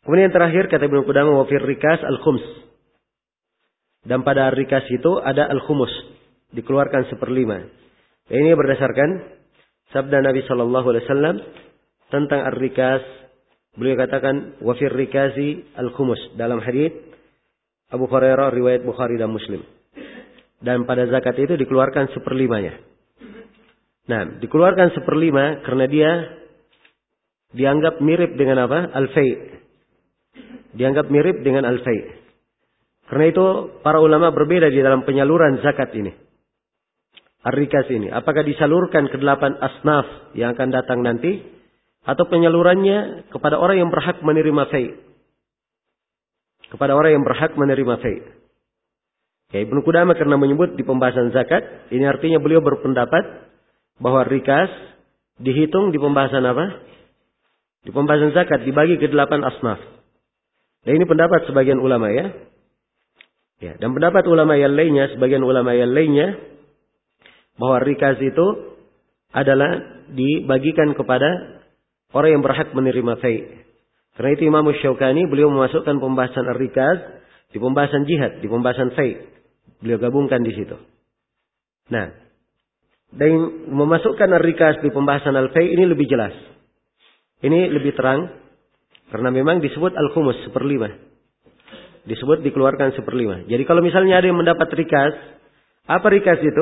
Kemudian terakhir kata Ibnu Qudamah wa fir rikas al-khums. Dan pada rikas itu ada al-khumus, dikeluarkan 1/5. Dan ini berdasarkan sabda Nabi sallallahu alaihi wasallam tentang ar-rikas. Beliau katakan wa fir rikasi al-khumus dalam hadis Abu Hurairah riwayat Bukhari dan Muslim. Dan pada zakat itu dikeluarkan 1/5-nya. Nah, dikeluarkan 1/5 karena dia dianggap mirip dengan apa? Al-fai'. Dianggap mirip dengan al-fai'. Karena itu para ulama berbeda di dalam penyaluran zakat ini. Ar-rikas ini. Apakah disalurkan ke 8 asnaf yang akan datang nanti? Atau penyalurannya kepada orang yang berhak menerima fai'. Kepada orang yang berhak menerima fai'. Ya, Ibnu Qudamah karena menyebut di pembahasan zakat. Ini artinya beliau berpendapat bahwa rikas dihitung di pembahasan apa? Di pembahasan zakat dibagi ke 8 asnaf. Dan ini pendapat sebagian ulama ya. Ya, dan pendapat ulama yang lainnya, sebagian ulama yang lainnya bahwa rikas itu adalah dibagikan kepada orang yang berhak menerima fai'. Karena itu Imam Syaukani beliau memasukkan pembahasan ar-rikas di pembahasan jihad, di pembahasan fai'. Beliau gabungkan di situ. Nah, dan memasukkan ar-rikas di pembahasan al-fai' ini lebih jelas. Ini lebih terang. Karena memang disebut al-khumus 1/5. Disebut dikeluarkan 1/5. Jadi kalau misalnya ada yang mendapat rikas. Apa rikas itu?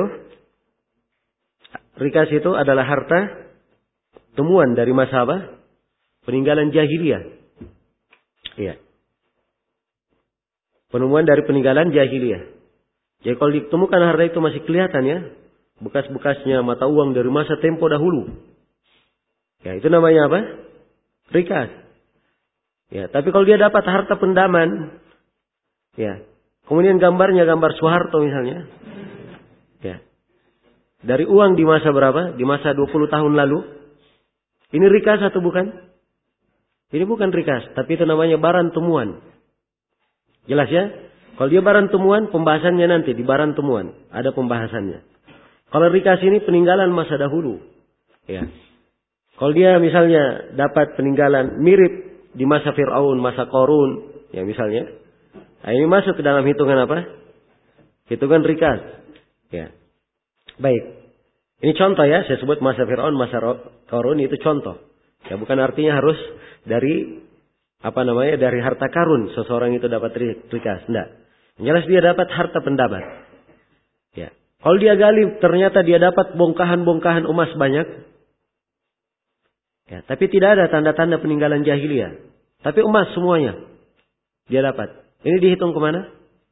Rikas itu adalah harta temuan dari masa apa? Peninggalan jahiliyah. Iya. Penemuan dari peninggalan jahiliyah. Jadi kalau ditemukan harta itu masih kelihatan ya. Bekas-bekasnya mata uang dari masa tempo dahulu. Ya itu namanya apa? Rikas. Ya, tapi kalau dia dapat harta pendaman, ya, kemudian gambarnya gambar Soeharto misalnya, ya, dari uang di masa berapa? Di masa 20 tahun lalu, ini rikas atau bukan? Ini bukan rikas, tapi itu namanya barang temuan. Jelas ya? Kalau dia barang temuan, pembahasannya nanti di barang temuan ada pembahasannya. Kalau rikas ini peninggalan masa dahulu, ya. Kalau dia misalnya dapat peninggalan mirip di masa Fir'aun, masa Qarun, ya misalnya. Nah, ini masuk ke dalam hitungan apa? Hitungan rikas. Ya. Baik. Ini contoh ya, saya sebut masa Fir'aun, masa Qarun itu contoh. Ya bukan artinya harus dari dari harta karun seseorang itu dapat rikas. Enggak. Jelas dia dapat harta pendapat. Ya. Kalau dia gali ternyata dia dapat bongkahan-bongkahan emas banyak. Ya, tapi tidak ada tanda-tanda peninggalan jahiliyah. Tapi emas semuanya dia dapat. Ini dihitung kemana?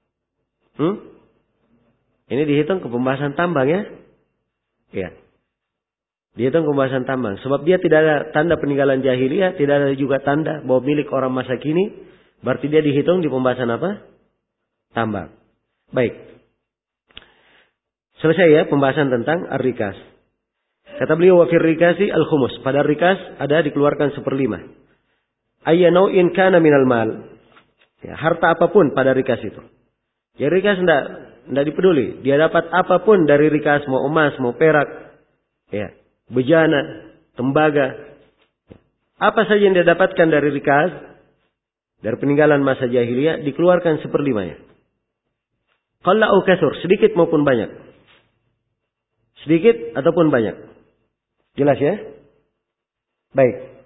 Ini dihitung ke pembahasan tambang ya? Ya. Dihitung ke pembahasan tambang. Sebab dia tidak ada tanda peninggalan jahiliyah, tidak ada juga tanda bahwa milik orang masa kini. Berarti dia dihitung di pembahasan apa? Tambang. Baik. Selesai ya pembahasan tentang ar-rikas. Kata beliau wa fir rikasi al-khumus. Pada rikas ada dikeluarkan 1/5. Ayya nau'in kana minal mal. Ya, harta apapun pada rikas itu. Ya rikas enggak dipeduli. Dia dapat apapun dari rikas, mau emas, mau perak, ya, bejana, tembaga. Apa saja yang dia dapatkan dari rikas, dari peninggalan masa jahiliyah, dikeluarkan 1/5-nya. Qalla au katsur, sedikit maupun banyak. Sedikit ataupun banyak. Jelas ya? Baik.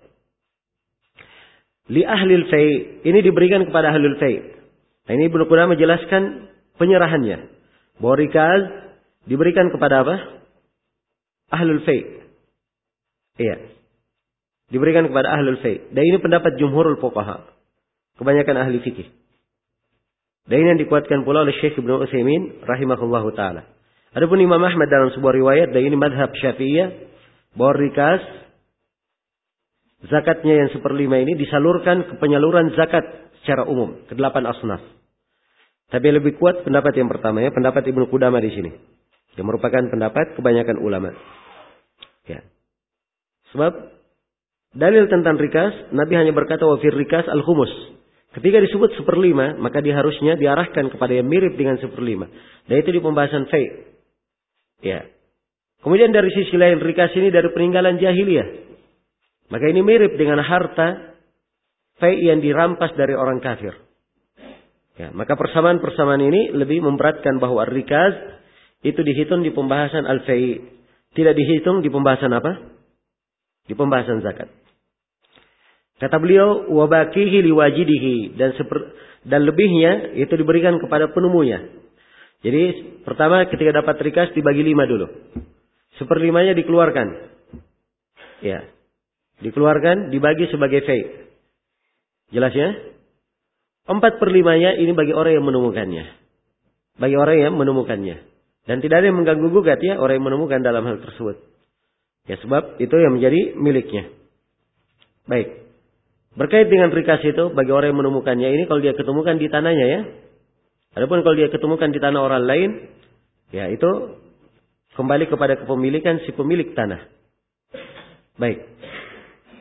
Li ahlil fai'. Ini diberikan kepada ahlul fai'. Nah, ini Ibnu Qudamah menjelaskan penyerahannya. Bahwa rikas diberikan kepada apa? Ahlul fai'. Iya. Diberikan kepada ahlul fai'. Dan ini pendapat jumhurul fuqaha. Kebanyakan ahli fikih. Dan ini yang dikuatkan pula oleh Syekh Ibnu Utsaimin rahimahullahu taala. Adapun Imam Ahmad dalam sebuah riwayat, dan ini madhab Syafi'iyah, bahwa rikas zakatnya yang 1/5 ini disalurkan ke penyaluran zakat secara umum ke 8 asnaf. Tapi lebih kuat pendapat yang pertama ya, pendapat Ibnu Qudamah di sini. Yang merupakan pendapat kebanyakan ulama. Ya. Sebab dalil tentang rikas, Nabi hanya berkata wa fir rikas al-khumus. Ketika disebut 1/5, maka dia harusnya diarahkan kepada yang mirip dengan 1/5. Dan itu di pembahasan fai'. Ya. Kemudian dari sisi lain rikas ini dari peninggalan jahiliyah. Maka ini mirip dengan harta fai yang dirampas dari orang kafir. Ya, maka persamaan-persamaan ini lebih memberatkan bahwa ar-rikaz itu dihitung di pembahasan al-fai, tidak dihitung di pembahasan apa? Di pembahasan zakat. Kata beliau, wa baqihi liwajidihi, dan lebihnya itu diberikan kepada penemunya. Jadi pertama ketika dapat rikaz dibagi 5 dulu. 1/5-nya dikeluarkan. Ya. Dikeluarkan, dibagi sebagai fai. Jelas ya? 4/5-nya ini bagi orang yang menemukannya. Bagi orang yang menemukannya. Dan tidak ada yang mengganggu gugat ya orang yang menemukan dalam hal tersebut. Ya sebab itu yang menjadi miliknya. Baik. Berkait dengan rikaz itu bagi orang yang menemukannya ini kalau dia ketemukan di tanahnya ya. Adapun kalau dia ketemukan di tanah orang lain, ya itu kembali kepada kepemilikan si pemilik tanah. Baik.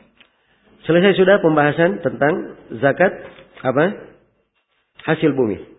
Selesai sudah pembahasan tentang zakat apa? Hasil bumi.